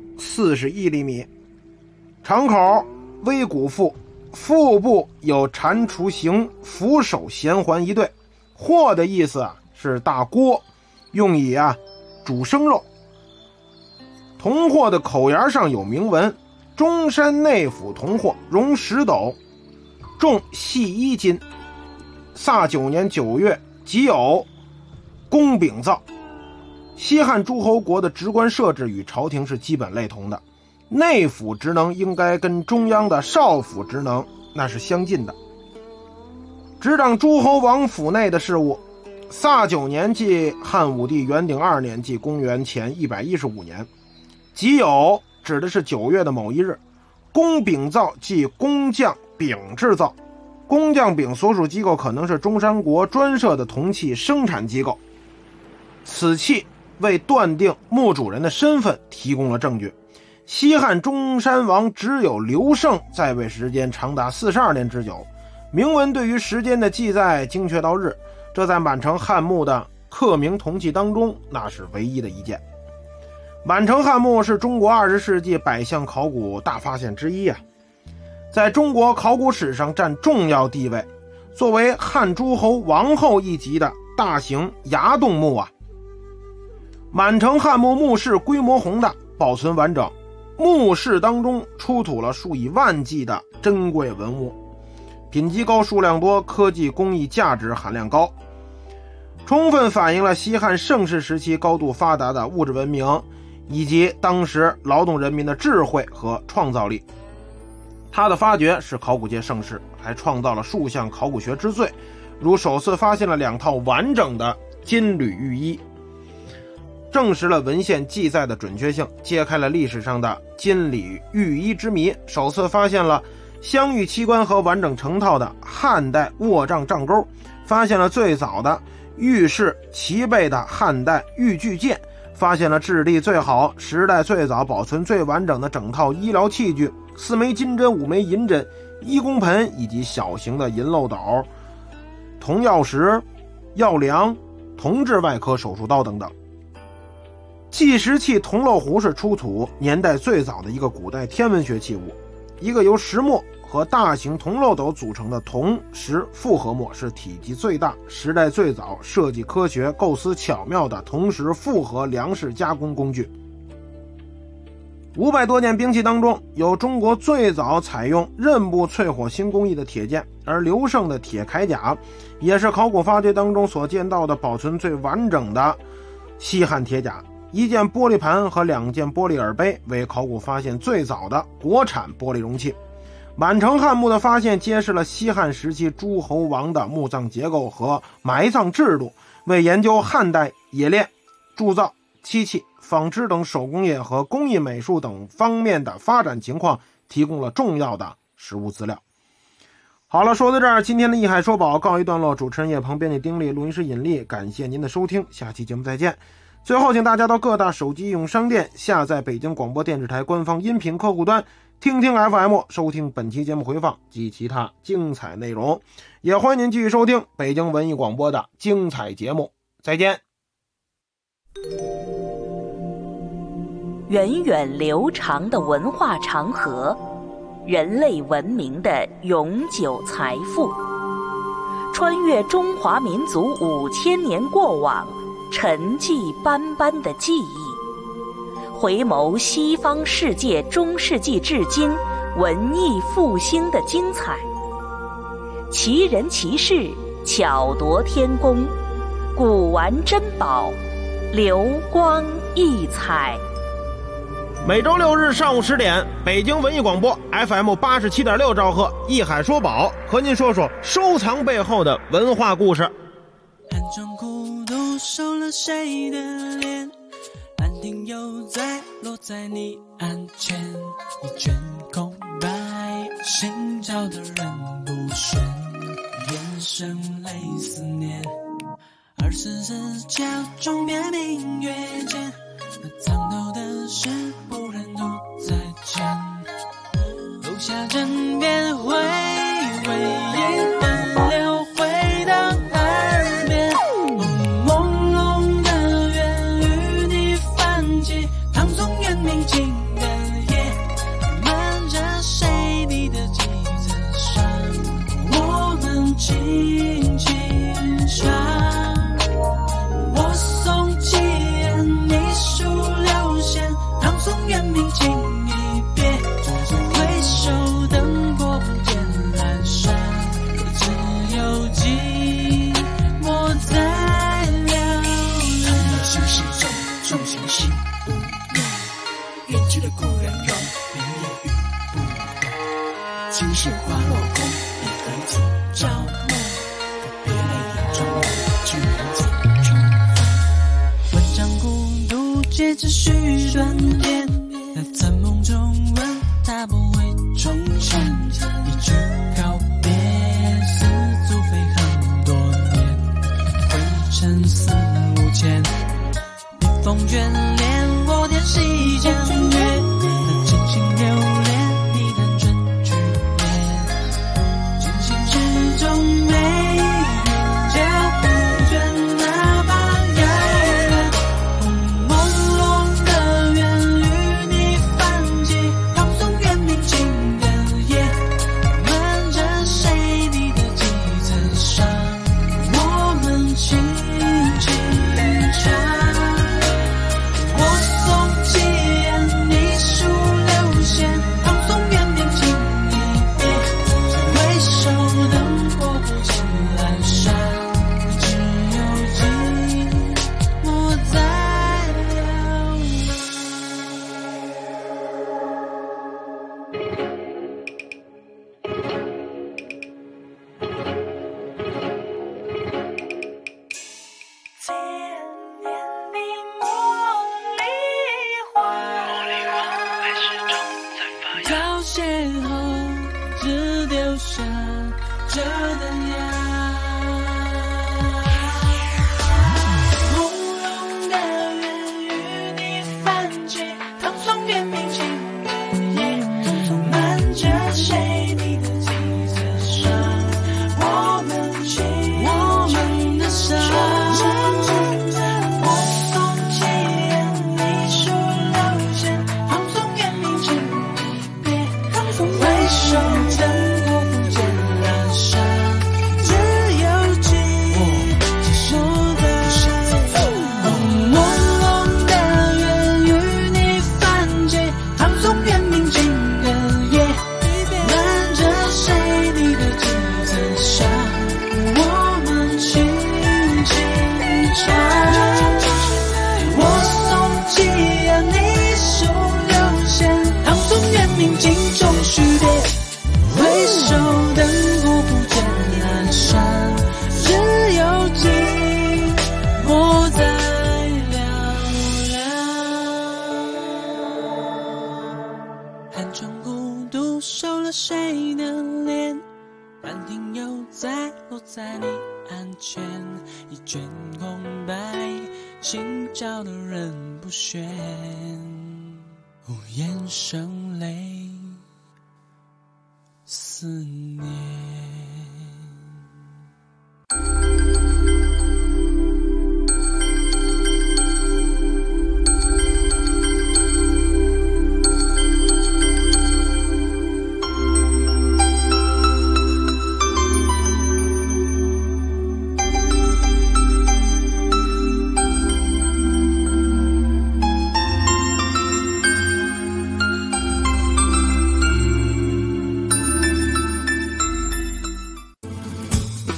41厘米，长口微鼓腹，腹部有蟾蜍形扶手衔环一对。货的意思是大锅，用以煮生肉。铜货的口沿上有铭文：中山内府铜货，容10斗，重细1斤。萨9年9月己酉，公秉造。西汉诸侯国的职官设置与朝廷是基本类同的，内府职能应该跟中央的少府职能那是相近的，执掌诸侯王府内的事务。萨9年即汉武帝元鼎2年，即公元前115年。己酉指的是9月的某一日。公秉造即工匠秉制造，工匠秉所属机构可能是中山国专设的铜器生产机构。此器为断定墓主人的身份提供了证据。西汉中山王只有刘胜在位时间长达42年之久，铭文对于时间的记载精确到日，这在满城汉墓的刻铭铜器当中那是唯一的一件。满城汉墓是中国20世纪百项考古大发现之一在中国考古史上占重要地位。作为汉诸侯王后一级的大型崖洞墓满城汉墓墓室规模宏大，保存完整。墓室当中出土了数以万计的珍贵文物，品级高，数量多，科技工艺价值含量高，充分反映了西汉盛世时期高度发达的物质文明以及当时劳动人民的智慧和创造力。它的发掘是考古界盛世，还创造了数项考古学之最，如首次发现了2套完整的金缕玉衣，证实了文献记载的准确性，揭开了历史上的金缕玉衣之谜，首次发现了镶玉器官和完整成套的汉代卧帐帐钩，发现了最早的玉饰齐备的汉代玉具件，发现了质地最好、时代最早、保存最完整的整套医疗器具，4枚金针、5枚银针、医工盆以及小型的银漏斗、铜药石、药梁、铜制外科手术刀等等。计时器铜漏壶是出土年代最早的一个古代天文学器物，一个由石磨和大型铜漏斗组成的铜石复合磨是体积最大、时代最早、设计科学、构思巧妙的铜石复合粮食加工工具。500多件兵器当中，有中国最早采用刃部淬火新工艺的铁剑，而刘胜的铁铠甲也是考古发掘当中所见到的保存最完整的西汉铁甲。1件玻璃盘和2件玻璃耳杯为考古发现最早的国产玻璃容器。满城汉墓的发现揭示了西汉时期诸侯王的墓葬结构和埋葬制度，为研究汉代冶炼、铸造、漆器、纺织等手工业和工艺美术等方面的发展情况提供了重要的实物资料。好了，说到这儿，今天的艺海说宝告一段落。主持人叶鹏，编辑丁力，录音师尹力，感谢您的收听，下期节目再见。最后请大家到各大手机应用商店下载北京广播电视台官方音频客户端听听 FM， 收听本期节目回放及其他精彩内容。也欢迎您继续收听北京文艺广播的精彩节目，再见。 源远流长的文化长河，人类文明的永久财富，穿越中华民族5000年过往，沉寂斑斑的记忆，回眸西方世界中世纪至今文艺复兴的精彩，奇人奇事，巧夺天工，古玩珍宝， 流光溢彩。 每周6日上午10点，北京文艺广播 FM 87.6兆赫，艺海说宝和您说说收藏背后的文化故事。 寒窗孤独收了谁的脸？兰亭又在落在你案前，一卷空白，心照的人不选，眼神泪思念。24角钟边明月间，那藏头的事不忍独再见。楼下枕边回味一段流回到耳边，朦胧的缘与你泛起，唐宋元明清的夜，漫着谁你的几层纱，我们轻轻唱。我送七言，你数六弦，唐宋元明清一别，回首灯火不见阑珊，只有寂寞在寥寥。心事重，重情心无言，远去的故人容，明夜雨不断，青石花落空，一儿子朝暮，别泪眼中流，去人间重返。文章孤独借着续断点，那残梦中问他不会重现，一句告别，似足飞很多年，灰尘四五千，笔锋眷恋，我点西江月，那真情留恋，你看春去年，真心之中没人家不倦，哪怕遥远，朦胧的缘与你泛起，唐宋元明清的夜，漫着谁你的几层纱，我们轻轻唱。我送七言，你数六弦，唐宋元明清一别，回首灯火不见阑珊，只有寂寞在寥寥。千年你茉莉花，还是种才发芽。凋谢后，只丢下这灯芽。朦胧的缘与你泛起，唐宋元明清的夜，漫着谁你的几层纱，我们轻轻的伤。我送七言，你数六弦，唐宋元明清一别，回首灯火不见阑珊，只有寂寞在朦胧的缘与你泛起，唐宋元明清的夜，漫着谁你的几层纱，我们轻轻唱。我送七言，你数六弦，唐宋元明清终须别，回首灯火不见阑珊，只有寂寞在寥寥。寒窗孤独收了谁的脸？兰亭又在落在你案前，一卷空白，心照的人不选，无言声泪思念。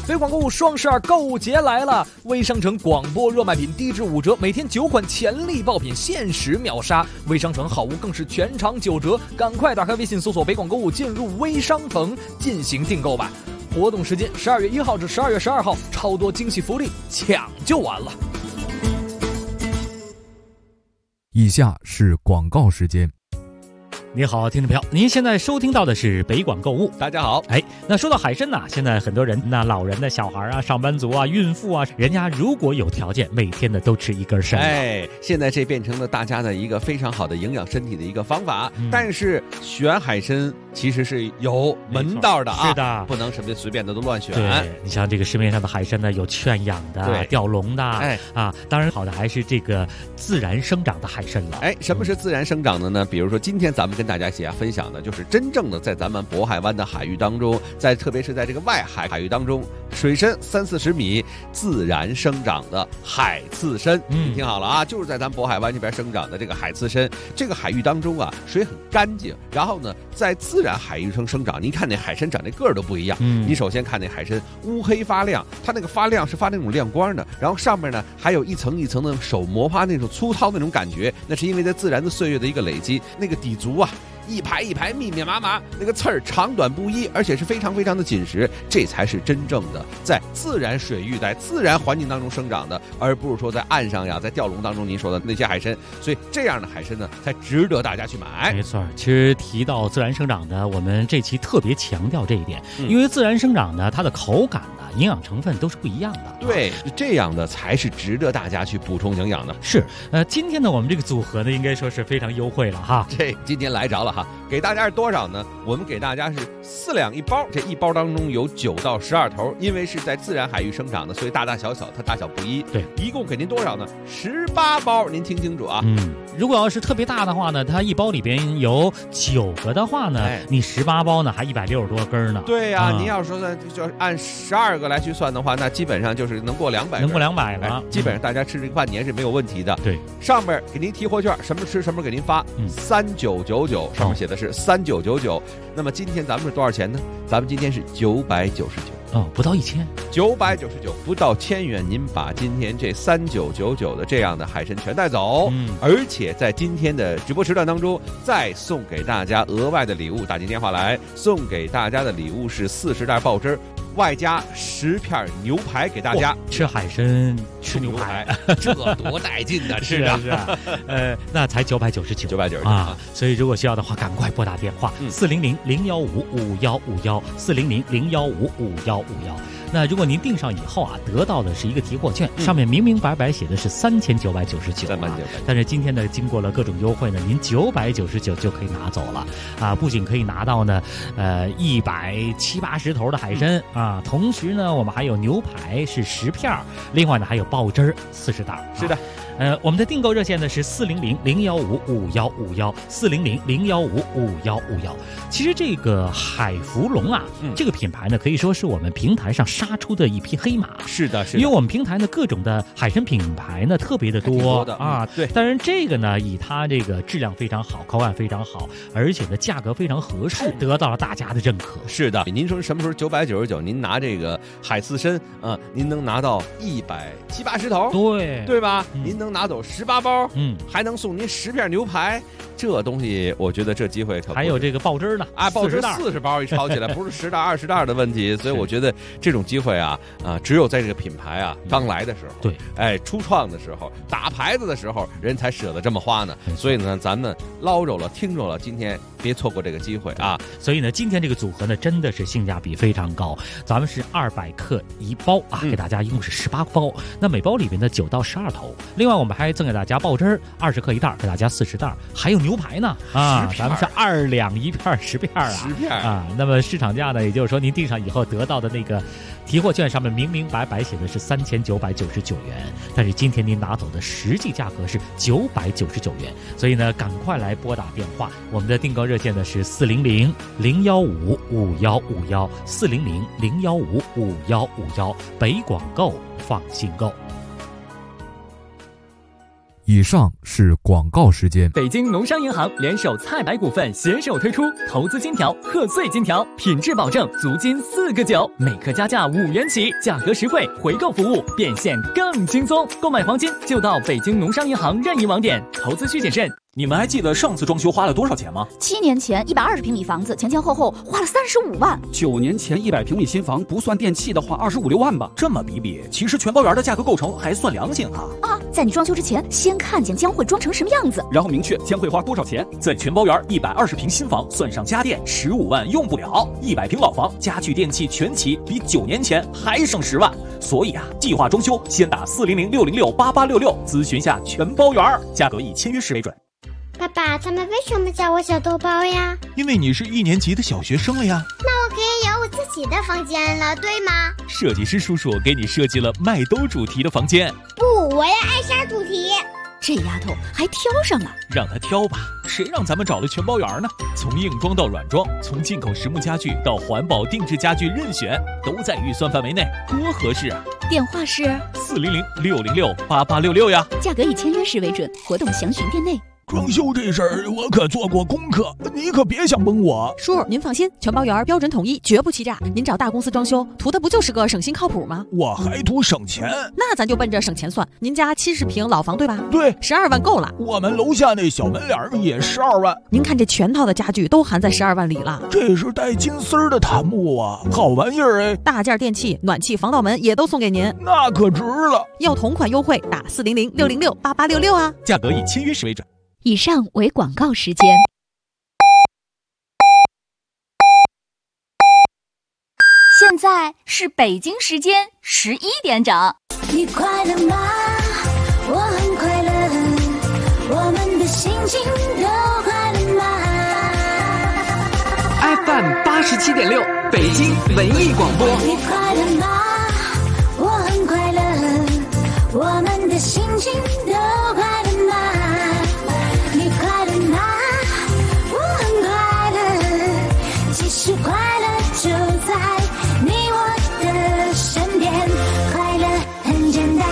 北广购物双12购物节来了，微商城广播热卖品低至5折，每天9款潜力爆品限时秒杀，微商城好物更是全场9折，赶快打开微信搜索北广购物，进入微商城进行订购吧。活动时间12月1号至12月12号，超多惊喜福利，抢就完了。 以下是广告时间。 你好，听众朋友，您现在收听到的是北广购物。 大家好。 那说到海参呢，现在很多人，那老人的小孩啊、上班族啊、孕妇啊，人家如果有条件，每天呢都吃一根参。 现在这变成了大家的一个非常好的营养身体的一个方法。但是选海参其实是有门道的啊， 是的， 不能什么随便的都乱选。 对，你像这个市面上的海参呢，有圈养的、吊笼的，当然好的还是这个自然生长的海参了。 什么是自然生长的呢？比如说今天咱们跟大家一起分享的就是真正的在咱们渤海湾的海域当中，特别是在这个外海域当中，水深30-40米自然生长的海刺参。你听好了啊，就是在咱们渤海湾这边生长的这个海刺参。这个海域当中啊，水很干净，然后呢，在自然海域中生长。您看那海参长那个儿都不一样。你首先看那海参乌黑发亮，它那个发亮是发那种亮光的，然后上面呢还有一层一层的手摩擦那种粗糙那种感觉，那是因为在自然的岁月的一个累积，那个底足啊一排一排密密麻麻，那个刺儿长短不一，而且是非常非常的紧实，这才是真正的在自然水域在自然环境当中生长的，而不是说在岸上呀，在钓笼当中您说的那些海参。所以这样的海参呢，才值得大家去买。 没错，其实提到自然生长的，我们这期特别强调这一点，因为自然生长呢，它的口感呢、营养成分都是不一样的。 对，这样的才是值得大家去补充营养的。 是，今天呢，我们这个组合呢，应该说是非常优惠了哈。 这今天来着了哈，给大家是多少呢？我们给大家是4两1包，这一包当中有9到12头，因为是在自然海域生长的，所以大大小小它大小不一。 对， 一共给您多少呢？18包，您听清楚啊。 如果要是特别大的话呢，它一包里边有9个的话呢，你18包呢还160多根呢。 对呀，您要说呢，就是按12个来去算的话，那基本上就是能过200根， 能过200了。 基本上大家吃这个半年是没有问题的。 对， 上面给您提货券，什么吃什么给您发，3999，上面写的是3999。那么今天咱们是多少钱呢？咱们今天是999。 不到1000 ，999，不到1000元，您把今天这3999的这样的海参全带走，而且在今天的直播时段当中再送给大家额外的礼物，打进电话来，送给大家的礼物是40袋爆汁，外加10片牛排给大家。 吃海参吃牛排， 这多带劲的， 是啊是啊。那才999啊！所以如果需要的话，赶快拨打电话400-015-5151，400-015-5151。那如果您订上以后啊，得到的是一个提货券，上面明明白白写的是3999，但是今天呢，经过了各种优惠呢，您999就可以拿走了啊！不仅可以拿到呢170-80头的海参啊，同时呢，我们还有牛排是10片，另外呢还有爆汁40袋。 是的。 我们的订购热线呢是400-015-5151，400-015-5151。其实这个海福龙啊，这个品牌呢可以说是我们平台上杀出的一匹黑马。 是的， 因为我们平台呢各种的海参品牌呢特别的多啊。 对， 当然这个呢以它这个质量非常好，口感非常好，而且呢价格非常合适，得到了大家的认可。 是的，您说什么时候999？您拿这个海刺参您能拿到170-80头，对吧？您能拿走18包，还能送您10片牛排，这东西我觉得这机会可还有这个爆汁呢爆汁40包一抄起来，不是10袋20袋的问题，所以我觉得这种机会只有在这个品牌刚来的时候， 对， 初创的时候，打牌子的时候，人才舍得这么花呢。所以呢，咱们捞着了，听着了，今天别错过这个机会啊！ 所以呢，今天这个组合呢，真的是性价比非常高。咱们是200克一包给大家一共是18包，那每包里面的9到12头。另外，我们还赠给大家爆汁20克一袋，给大家40袋，还有牛排呢咱们是2两1片10片 10片那么市场价呢，也就是说您订上以后得到的那个提货券上面明明白白写的是3999元，但是今天您拿走的实际价格是999元，所以呢，赶快来拨打电话，我们的订购热线呢是400-015-5151，400-015-5151，北广购放心购。 以上是广告时间。 北京农商银行联手菜百股份携手推出投资金条、贺岁金条，品质保证，足金4个9，每克加价5元起，价格实惠，回购服务变现更轻松。购买黄金就到北京农商银行任意网点，投资需谨慎。 你们还记得上次装修花了多少钱吗 ？7年前120平米房子前前后后花了35万。 9年前100平米新房不算电器的话25、6万吧。这么比比，其实全包园的价格构成还算良心啊！ 在你装修之前，先看见将会装成什么样子， 然后明确将会花多少钱。在全包园120平新房算上家电15万用不了，100平老房家具电器全齐，比9年前还省10万。所以计划装修先打400-606-8866咨询下全包园，价格以签约时为准。 爸爸，他们为什么叫我小豆包呀？ 因为你是1年级的小学生了呀。 那我可以有我自己的房间了，对吗？ 设计师叔叔给你设计了麦兜主题的房间。 不，我要艾莎主题。 这丫头还挑上了， 让她挑吧，谁让咱们找了全包园呢？从硬装到软装，从进口实木家具到环保定制家具，任选，都在预算范围内，多合适啊！ 电话是 400-606-8866呀， 价格以签约时为准，活动详询店内。 装修这事儿我可做过功课，你可别想蒙我。 叔，您放心，全包园标准统一，绝不欺诈。您找大公司装修，图的不就是个省心靠谱吗？ 我还图省钱， 那咱就奔着省钱算。您家70平老房对吧？ 对 ，12万够了。 我们楼下那小门脸也12万。 您看这全套的家具都含在12万里了。 这是带金丝儿的檀木啊，好玩意儿哎！ 大件电器、暖气、防盗门也都送给您， 那可值了。 要同款优惠，打400-606-8866啊， 价格以签约时为准。 以上为广告时间。现在是北京时间11点整。 你快乐吗？我很快乐，我们的心情都快乐吗 ？FM 87.6，北京文艺广播。 你快乐吗？我很快乐，我们的心情都快乐吗？是快乐就在你我的身边，快乐很简单。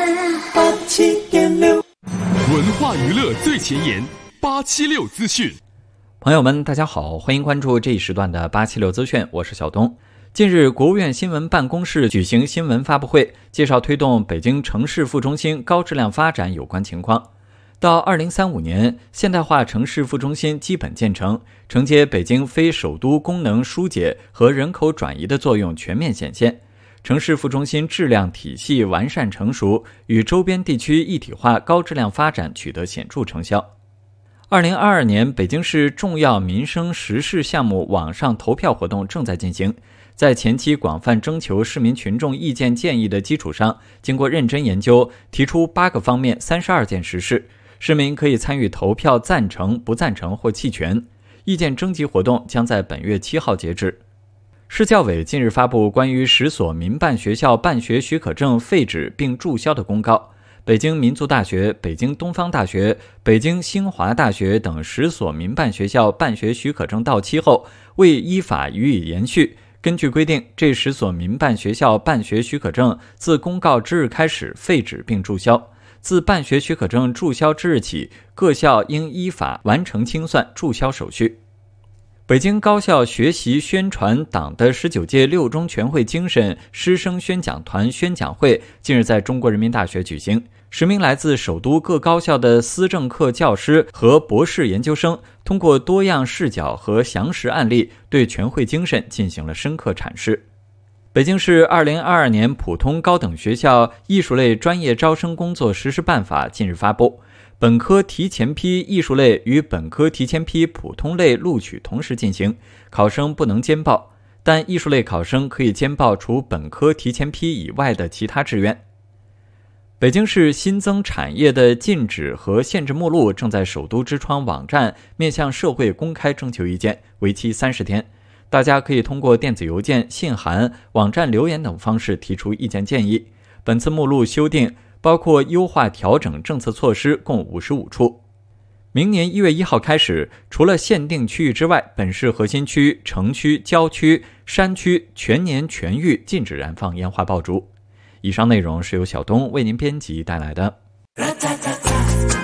87.6，文化娱乐最前沿，876资讯。 朋友们，大家好，欢迎关注这一时段的876资讯，我是小东。近日，国务院新闻办公室举行新闻发布会，介绍推动北京城市副中心高质量发展有关情况。到2035年，现代化城市副中心基本建成，承接北京非首都功能疏解和人口转移的作用全面显现，城市副中心质量体系完善成熟，与周边地区一体化高质量发展取得显著成效。2022年，北京市重要民生实事项目网上投票活动正在进行。在前期广泛征求市民群众意见建议的基础上，经过认真研究，提出8个方面32件实事。市民可以参与投票赞成、不赞成或弃权。意见征集活动将在本月7号截止。市教委近日发布关于10所民办学校办学许可证废止并注销的公告。北京民族大学、北京东方大学、北京清华大学等10所民办学校办学许可证到期后，未依法予以延续。根据规定，这10所民办学校办学许可证自公告之日开始废止并注销。自办学许可证注销之日起，各校应依法完成清算注销手续。北京高校学习宣传党的19届6中全会精神师生宣讲团宣讲会近日在中国人民大学举行。10名来自首都各高校的思政课教师和博士研究生，通过多样视角和详实案例，对全会精神进行了深刻阐释。北京市2022年普通高等学校艺术类专业招生工作实施办法近日发布，本科提前批艺术类与本科提前批普通类录取同时进行，考生不能兼报，但艺术类考生可以兼报除本科提前批以外的其他志愿。北京市新增产业的禁止和限制目录正在首都之窗网站面向社会公开征求意见，为期30天。大家可以通过电子邮件、信函、网站留言等方式提出意见建议。本次目录修订包括优化调整政策措施共55处。明年1月1号开始，除了限定区域之外，本市核心区、城区、郊区、山区全年全域禁止燃放烟花爆竹。以上内容是由小东为您编辑带来的。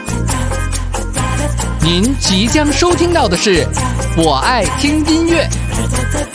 您即将收听到的是《我爱听音乐》。